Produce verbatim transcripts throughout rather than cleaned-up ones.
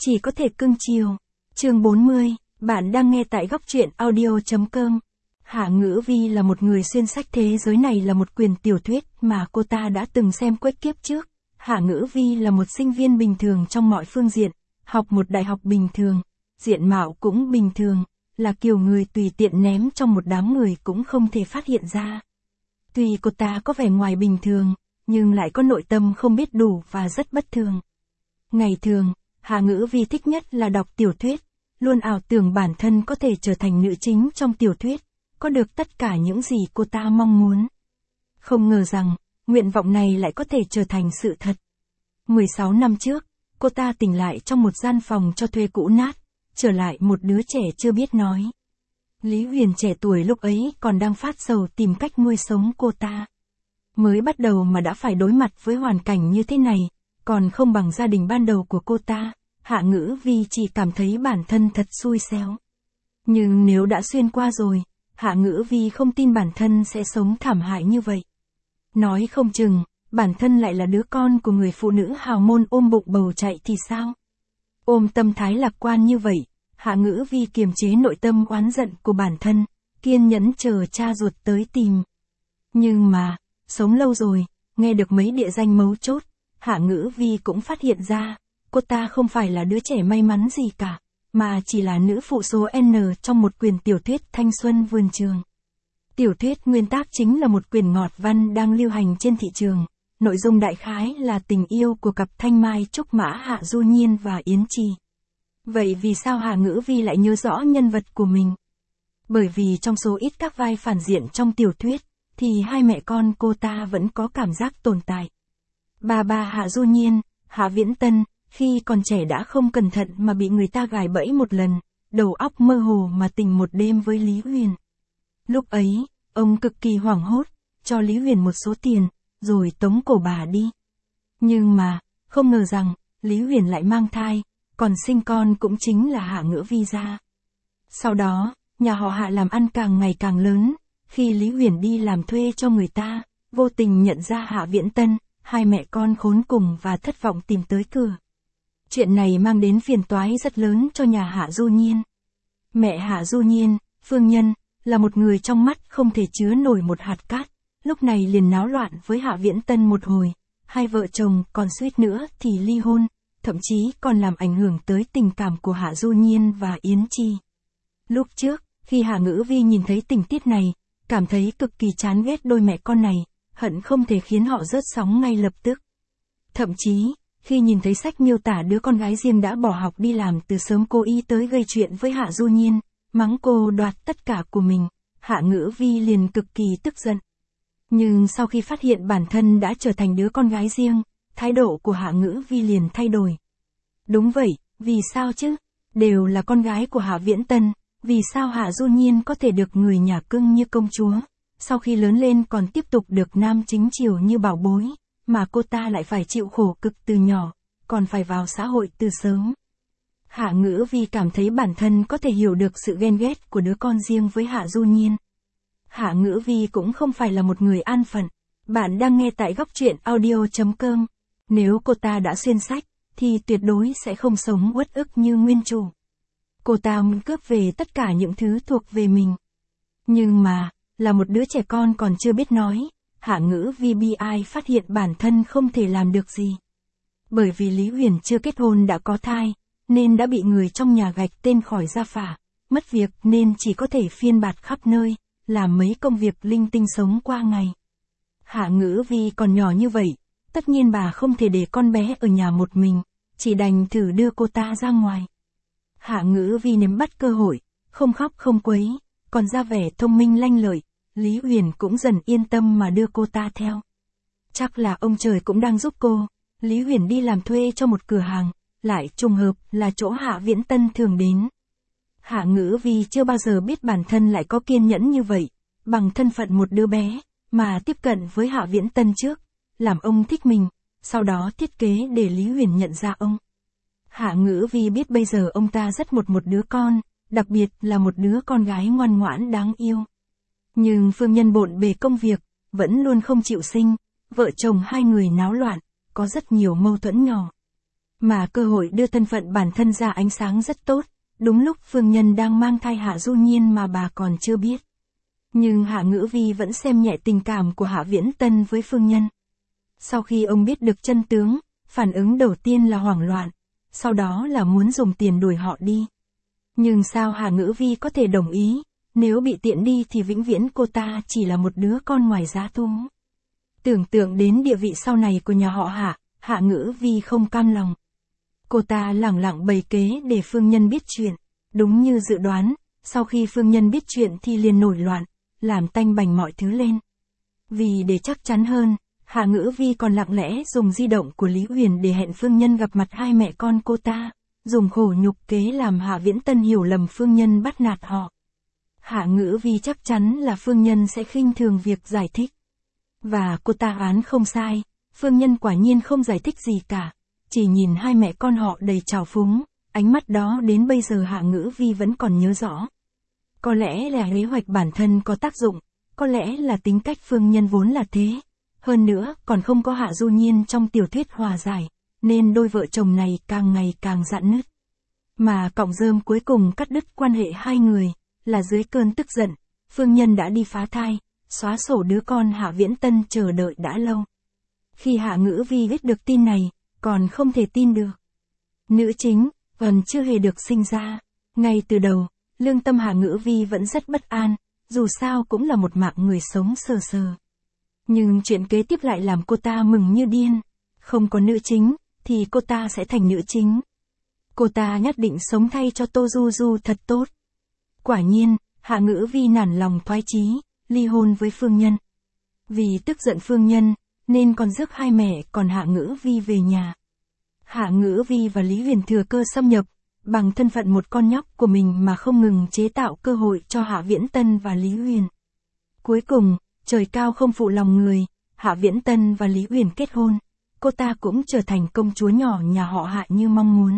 chỉ có thể cưng chiều. Chương bốn mươi, bạn đang nghe tại góc truyện audio chấm com. Hạ Ngữ Vi là một người xuyên sách thế giới này là một quyển tiểu thuyết mà cô ta đã từng xem quét kiếp trước. Hạ Ngữ Vi là một sinh viên bình thường trong mọi phương diện, học một đại học bình thường, diện mạo cũng bình thường, là kiểu người tùy tiện ném trong một đám người cũng không thể phát hiện ra. Tuy cô ta có vẻ ngoài bình thường, nhưng lại có nội tâm không biết đủ và rất bất thường. Ngày thường, Hạ Ngữ Vi thích nhất là đọc tiểu thuyết, luôn ảo tưởng bản thân có thể trở thành nữ chính trong tiểu thuyết, có được tất cả những gì cô ta mong muốn. Không ngờ rằng, nguyện vọng này lại có thể trở thành sự thật. mười sáu năm trước, cô ta tỉnh lại trong một gian phòng cho thuê cũ nát, trở lại một đứa trẻ chưa biết nói. Lý Huyền trẻ tuổi lúc ấy còn đang phát sầu tìm cách nuôi sống cô ta. Mới bắt đầu mà đã phải đối mặt với hoàn cảnh như thế này, còn không bằng gia đình ban đầu của cô ta, Hạ Ngữ Vi chỉ cảm thấy bản thân thật xui xéo. Nhưng nếu đã xuyên qua rồi, Hạ Ngữ Vi không tin bản thân sẽ sống thảm hại như vậy. Nói không chừng, bản thân lại là đứa con của người phụ nữ hào môn ôm bụng bầu chạy thì sao? Ôm tâm thái lạc quan như vậy, Hạ Ngữ Vi kiềm chế nội tâm oán giận của bản thân, kiên nhẫn chờ cha ruột tới tìm. Nhưng mà, sống lâu rồi, nghe được mấy địa danh mấu chốt, Hạ Ngữ Vi cũng phát hiện ra, cô ta không phải là đứa trẻ may mắn gì cả, mà chỉ là nữ phụ số N trong một quyển tiểu thuyết thanh xuân vườn trường. Tiểu thuyết nguyên tác chính là một quyển ngọt văn đang lưu hành trên thị trường, nội dung đại khái là tình yêu của cặp Thanh Mai Trúc Mã Hạ Du Nhiên và Yến Trì. Vậy vì sao Hạ Ngữ Vi lại nhớ rõ nhân vật của mình? Bởi vì trong số ít các vai phản diện trong tiểu thuyết, thì hai mẹ con cô ta vẫn có cảm giác tồn tại. Bà bà Hạ Du Nhiên, Hạ Viễn Tân, khi còn trẻ đã không cẩn thận mà bị người ta gài bẫy một lần, đầu óc mơ hồ mà tình một đêm với Lý Huyền. Lúc ấy, ông cực kỳ hoảng hốt, cho Lý Huyền một số tiền, rồi tống cổ bà đi. Nhưng mà, không ngờ rằng, Lý Huyền lại mang thai, còn sinh con cũng chính là Hạ Ngữ Vi ra. Sau đó, nhà họ Hạ làm ăn càng ngày càng lớn, khi Lý Huyền đi làm thuê cho người ta, vô tình nhận ra Hạ Viễn Tân, hai mẹ con khốn cùng và thất vọng tìm tới cửa. Chuyện này mang đến phiền toái rất lớn cho nhà Hạ Du Nhiên. Mẹ Hạ Du Nhiên, Phương Nhân, là một người trong mắt không thể chứa nổi một hạt cát, lúc này liền náo loạn với Hạ Viễn Tân một hồi, hai vợ chồng còn suýt nữa thì ly hôn, thậm chí còn làm ảnh hưởng tới tình cảm của Hạ Du Nhiên và Yến Trì. Lúc trước, khi Hạ Ngữ Vi nhìn thấy tình tiết này, cảm thấy cực kỳ chán ghét đôi mẹ con này, hận không thể khiến họ rớt sóng ngay lập tức. Thậm chí, khi nhìn thấy sách miêu tả đứa con gái riêng đã bỏ học đi làm từ sớm cố ý tới gây chuyện với Hạ Du Nhiên, mắng cô đoạt tất cả của mình, Hạ Ngữ Vi liền cực kỳ tức giận. Nhưng sau khi phát hiện bản thân đã trở thành đứa con gái riêng, thái độ của Hạ Ngữ Vi liền thay đổi. Đúng vậy, vì sao chứ? Đều là con gái của Hạ Viễn Tân, vì sao Hạ Du Nhiên có thể được người nhà cưng như công chúa, sau khi lớn lên còn tiếp tục được nam chính chiều như bảo bối, mà cô ta lại phải chịu khổ cực từ nhỏ, còn phải vào xã hội từ sớm. Hạ Ngữ Vi cảm thấy bản thân có thể hiểu được sự ghen ghét của đứa con riêng với Hạ Du Nhiên. Hạ Ngữ Vi cũng không phải là một người an phận. Bạn đang nghe tại góc truyện audio chấm com. Nếu cô ta đã xuyên sách, thì tuyệt đối sẽ không sống uất ức như nguyên chủ. Cô ta muốn cướp về tất cả những thứ thuộc về mình. Nhưng mà, là một đứa trẻ con còn chưa biết nói, Hạ Ngữ Vi bi ai phát hiện bản thân không thể làm được gì. Bởi vì Lý Huyền chưa kết hôn đã có thai, nên đã bị người trong nhà gạch tên khỏi gia phả, mất việc nên chỉ có thể phiên bạt khắp nơi, làm mấy công việc linh tinh sống qua ngày. Hạ Ngữ Vi còn nhỏ như vậy, tất nhiên bà không thể để con bé ở nhà một mình, chỉ đành thử đưa cô ta ra ngoài. Hạ Ngữ Vi nắm bắt cơ hội, không khóc không quấy, còn ra vẻ thông minh lanh lợi, Lý Huyền cũng dần yên tâm mà đưa cô ta theo. Chắc là ông trời cũng đang giúp cô, Lý Huyền đi làm thuê cho một cửa hàng, lại trùng hợp là chỗ Hạ Viễn Tân thường đến. Hạ Ngữ Vi chưa bao giờ biết bản thân lại có kiên nhẫn như vậy, bằng thân phận một đứa bé, mà tiếp cận với Hạ Viễn Tân trước, làm ông thích mình, sau đó thiết kế để Lý Huyền nhận ra ông. Hạ Ngữ Vi biết bây giờ ông ta rất một một đứa con, đặc biệt là một đứa con gái ngoan ngoãn đáng yêu. Nhưng Phương Nhân bộn bề công việc, vẫn luôn không chịu sinh, vợ chồng hai người náo loạn, có rất nhiều mâu thuẫn nhỏ. Mà cơ hội đưa thân phận bản thân ra ánh sáng rất tốt, đúng lúc Phương Nhân đang mang thai Hạ Du Nhiên mà bà còn chưa biết. Nhưng Hạ Ngữ Vi vẫn xem nhẹ tình cảm của Hạ Viễn Tân với Phương Nhân. Sau khi ông biết được chân tướng, phản ứng đầu tiên là hoảng loạn, sau đó là muốn dùng tiền đuổi họ đi. Nhưng sao Hạ Ngữ Vi có thể đồng ý, nếu bị tiện đi thì vĩnh viễn cô ta chỉ là một đứa con ngoài giá thú. Tưởng tượng đến địa vị sau này của nhà họ Hạ, Hạ Ngữ Vi không cam lòng. Cô ta lẳng lặng bày kế để Phương Nhân biết chuyện. Đúng như dự đoán, sau khi Phương Nhân biết chuyện thì liền nổi loạn, làm tanh bành mọi thứ lên. Vì để chắc chắn hơn, Hạ Ngữ Vi còn lặng lẽ dùng di động của Lý Huyền để hẹn Phương Nhân gặp mặt hai mẹ con cô ta, dùng khổ nhục kế làm Hạ Viễn Tân hiểu lầm Phương Nhân bắt nạt họ. Hạ Ngữ Vi chắc chắn là Phương Nhân sẽ khinh thường việc giải thích. Và cô ta đoán không sai, Phương Nhân quả nhiên không giải thích gì cả, chỉ nhìn hai mẹ con họ đầy trào phúng, ánh mắt đó đến bây giờ Hạ Ngữ Vi vẫn còn nhớ rõ. Có lẽ là kế hoạch bản thân có tác dụng, có lẽ là tính cách Phương Nhân vốn là thế. Hơn nữa, còn không có Hạ Du Nhiên trong tiểu thuyết hòa giải, nên đôi vợ chồng này càng ngày càng rạn nứt. Mà cọng rơm cuối cùng cắt đứt quan hệ hai người, là dưới cơn tức giận, Phương Nhân đã đi phá thai, xóa sổ đứa con Hạ Viễn Tân chờ đợi đã lâu. Khi Hạ Ngữ Vi biết được tin này, còn không thể tin được. Nữ chính, còn chưa hề được sinh ra. Ngay từ đầu, lương tâm Hạ Ngữ Vi vẫn rất bất an, dù sao cũng là một mạng người sống sờ sờ. Nhưng chuyện kế tiếp lại làm cô ta mừng như điên. Không có nữ chính, thì cô ta sẽ thành nữ chính. Cô ta nhất định sống thay cho Tô Du Du thật tốt. Quả nhiên, Hạ Ngữ Vi nản lòng thoái chí, ly hôn với Phương Nhân. Vì tức giận Phương Nhân, nên còn rước hai mẹ còn Hạ Ngữ Vi về nhà. Hạ Ngữ Vi và Lý Huyền thừa cơ xâm nhập, bằng thân phận một con nhóc của mình mà không ngừng chế tạo cơ hội cho Hạ Viễn Tân và Lý Huyền. Cuối cùng, trời cao không phụ lòng người, Hạ Viễn Tân và Lý Huyền kết hôn, cô ta cũng trở thành công chúa nhỏ nhà họ Hạ như mong muốn.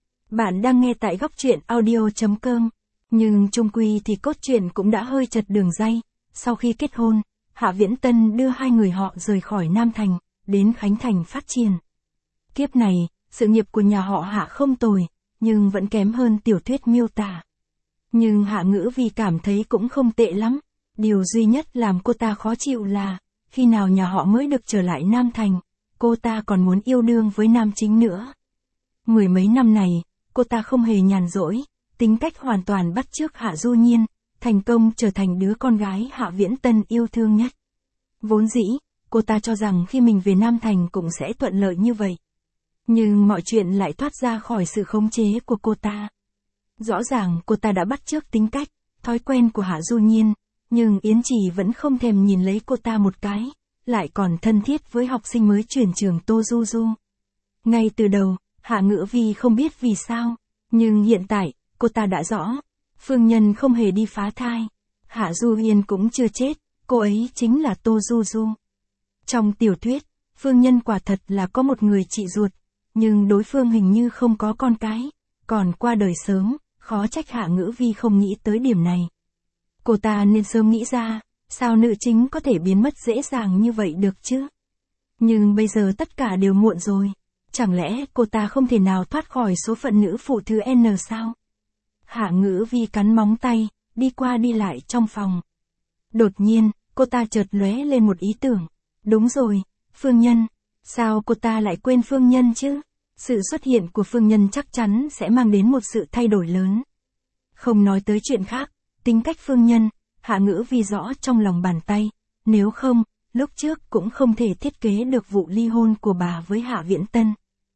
Bạn đang nghe tại góc truyện audio chấm com, nhưng chung quy thì cốt truyện cũng đã hơi chật đường ray. Sau khi kết hôn, Hạ Viễn Tân đưa hai người họ rời khỏi Nam Thành, đến Khánh Thành phát triển. Kiếp này, sự nghiệp của nhà họ Hạ không tồi, nhưng vẫn kém hơn tiểu thuyết miêu tả. Nhưng Hạ Ngữ Vi cảm thấy cũng không tệ lắm. Điều duy nhất làm cô ta khó chịu là, khi nào nhà họ mới được trở lại Nam Thành, cô ta còn muốn yêu đương với nam chính nữa. Mười mấy năm này, cô ta không hề nhàn rỗi, tính cách hoàn toàn bắt chước Hạ Du Nhiên, thành công trở thành đứa con gái Hạ Viễn Tân yêu thương nhất. Vốn dĩ, cô ta cho rằng khi mình về Nam Thành cũng sẽ thuận lợi như vậy. Nhưng mọi chuyện lại thoát ra khỏi sự khống chế của cô ta. Rõ ràng cô ta đã bắt chước tính cách, thói quen của Hạ Du Nhiên, nhưng Yến Trì vẫn không thèm nhìn lấy cô ta một cái, lại còn thân thiết với học sinh mới chuyển trường Tô Du Du. Ngay từ đầu, Hạ Ngữ Vi không biết vì sao, nhưng hiện tại, cô ta đã rõ. Phương Nhân không hề đi phá thai. Hạ Du Hiên cũng chưa chết, cô ấy chính là Tô Du Du. Trong tiểu thuyết, Phương Nhân quả thật là có một người chị ruột, nhưng đối phương hình như không có con cái, còn qua đời sớm, khó trách Hạ Ngữ Vi không nghĩ tới điểm này. Cô ta nên sớm nghĩ ra, sao nữ chính có thể biến mất dễ dàng như vậy được chứ? Nhưng bây giờ tất cả đều muộn rồi. Chẳng lẽ cô ta không thể nào thoát khỏi số phận nữ phụ thứ N sao? Hạ Ngữ Vi cắn móng tay, đi qua đi lại trong phòng. Đột nhiên, cô ta chợt lóe lên một ý tưởng. Đúng rồi, Phương Nhân. Sao cô ta lại quên Phương Nhân chứ? Sự xuất hiện của Phương Nhân chắc chắn sẽ mang đến một sự thay đổi lớn. Không nói tới chuyện khác, tính cách Phương Nhân, Hạ Ngữ Vi rõ trong lòng bàn tay. Nếu không, lúc trước cũng không thể thiết kế được vụ ly hôn của bà với Hạ Viễn Tân.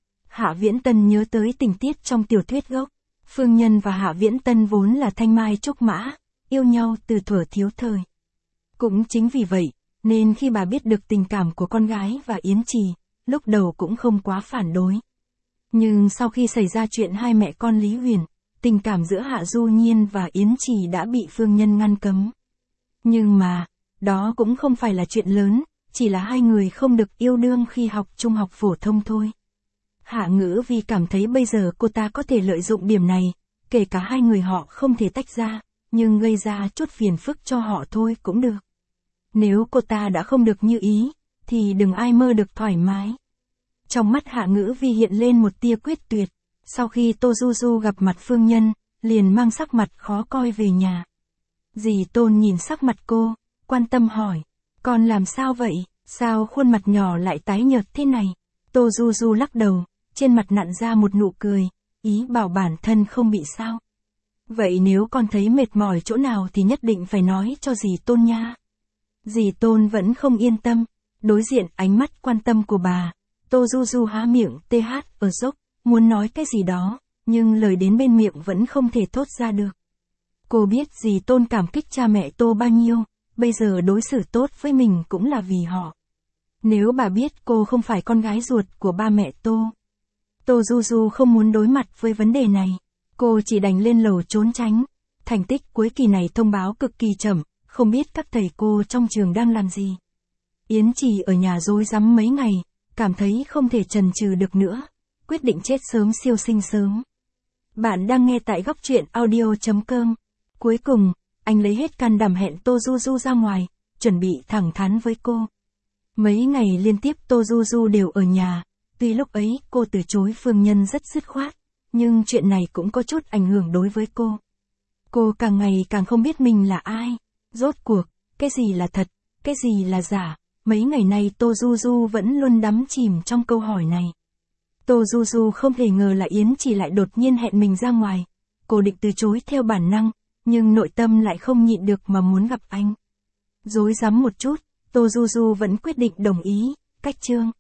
Hạ Viễn Tân nhớ tới tình tiết trong tiểu thuyết gốc. Phương Nhân và Hạ Viễn Tân vốn là thanh mai trúc mã, yêu nhau từ thuở thiếu thời. Cũng chính vì vậy, nên khi bà biết được tình cảm của con gái và Yến Trì, lúc đầu cũng không quá phản đối. Nhưng sau khi xảy ra chuyện hai mẹ con Lý Huyền, tình cảm giữa Hạ Du Nhiên và Yến Trì đã bị Phương Nhân ngăn cấm. Nhưng mà, đó cũng không phải là chuyện lớn, chỉ là hai người không được yêu đương khi học trung học phổ thông thôi. Hạ Ngữ Vi cảm thấy bây giờ cô ta có thể lợi dụng điểm này, kể cả hai người họ không thể tách ra, nhưng gây ra chút phiền phức cho họ thôi cũng được. Nếu cô ta đã không được như ý, thì đừng ai mơ được thoải mái. Trong mắt Hạ Ngữ Vi hiện lên một tia quyết tuyệt. Sau khi Tô Du Du gặp mặt Phương Nhân, liền mang sắc mặt khó coi về nhà. Dì Tôn nhìn sắc mặt cô, quan tâm hỏi. Con làm sao vậy? Sao khuôn mặt nhỏ lại tái nhợt thế này? Tô Du Du lắc đầu, trên mặt nặn ra một nụ cười, ý bảo bản thân không bị sao. Vậy nếu con thấy mệt mỏi chỗ nào thì nhất định phải nói cho dì Tôn nha. Dì Tôn vẫn không yên tâm, đối diện ánh mắt quan tâm của bà. Tô Du Du há miệng tê hát ở dốc, muốn nói cái gì đó, nhưng lời đến bên miệng vẫn không thể thốt ra được. Cô biết dì Tôn cảm kích cha mẹ Tô bao nhiêu, bây giờ đối xử tốt với mình cũng là vì họ. Nếu bà biết cô không phải con gái ruột của ba mẹ Tô. Tô Du Du không muốn đối mặt với vấn đề này, cô chỉ đành lên lầu trốn tránh. Thành tích cuối kỳ này thông báo cực kỳ chậm, không biết các thầy cô trong trường đang làm gì. Yến Trì ở nhà rối rắm mấy ngày, cảm thấy không thể chần chừ được nữa, quyết định chết sớm siêu sinh sớm. Bạn đang nghe tại góc truyện audio chấm com. Cuối cùng, anh lấy hết can đảm hẹn Tô Du Du ra ngoài, chuẩn bị thẳng thắn với cô. Mấy ngày liên tiếp Tô Du Du đều ở nhà, tuy lúc ấy cô từ chối Phương Nhân rất dứt khoát, nhưng chuyện này cũng có chút ảnh hưởng đối với cô. Cô càng ngày càng không biết mình là ai, rốt cuộc, cái gì là thật, cái gì là giả, mấy ngày nay Tô Du Du vẫn luôn đắm chìm trong câu hỏi này. Tô Du Du không thể ngờ là Yến Chỉ lại đột nhiên hẹn mình ra ngoài, cô định từ chối theo bản năng, nhưng nội tâm lại không nhịn được mà muốn gặp anh. Rối rắm một chút, Tô Du Du vẫn quyết định đồng ý. Cách chương